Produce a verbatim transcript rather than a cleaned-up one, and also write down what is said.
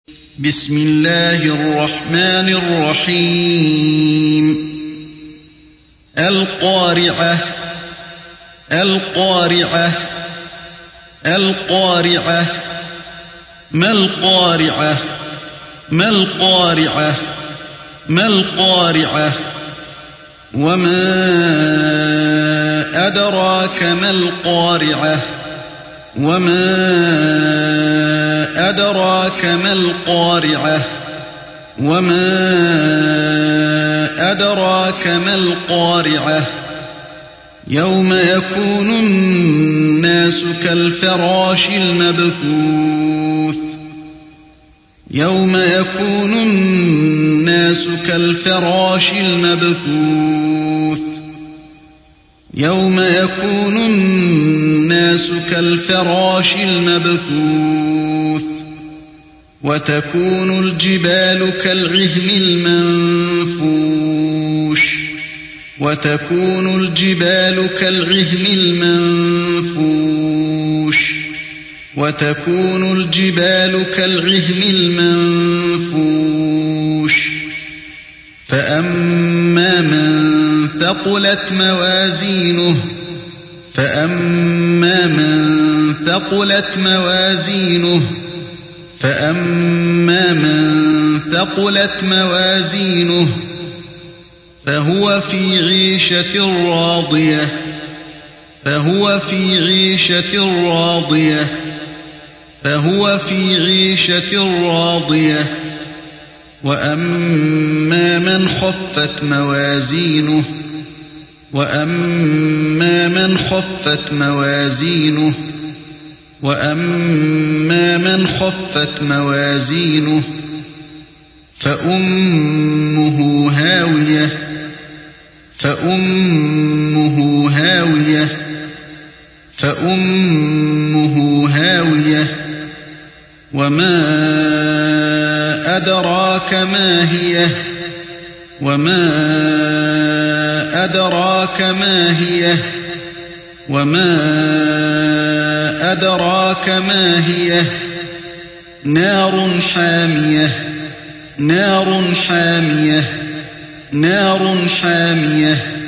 بسم الله الرحمن الرحيم القارعة القارعة القارعة ما القارعة ما القارعة ما القارعة وما أدراك ما القارعة وما أدراك ما القارعة وما أدراك ما القارعة يوم يكون الناس كالفراش المبثوث يوم يكون الناس كالفراش المبثوث يوم يكون الناس كالفراش المبثوث وتكون الجبال كالعهن المنفوش وتكون الجبال كالعهن المنفوش وتكون الجبال كالعهن المنفوش فأما من ثقلت موازينه فأما من ثقلت موازينه فأما من ثقلت موازينه فهو في عيشة راضية فهو في عيشة راضية فهو في عيشة راضية وأما من خفت موازينه وأما من خفت موازينه وأما من خفت موازينه فأمه هاوية فأمه هاوية فأمه هاوية وما أدراك ما هي وما أدراك ما هي وما أدراك ما هي نار حامية نار حامية نار حامية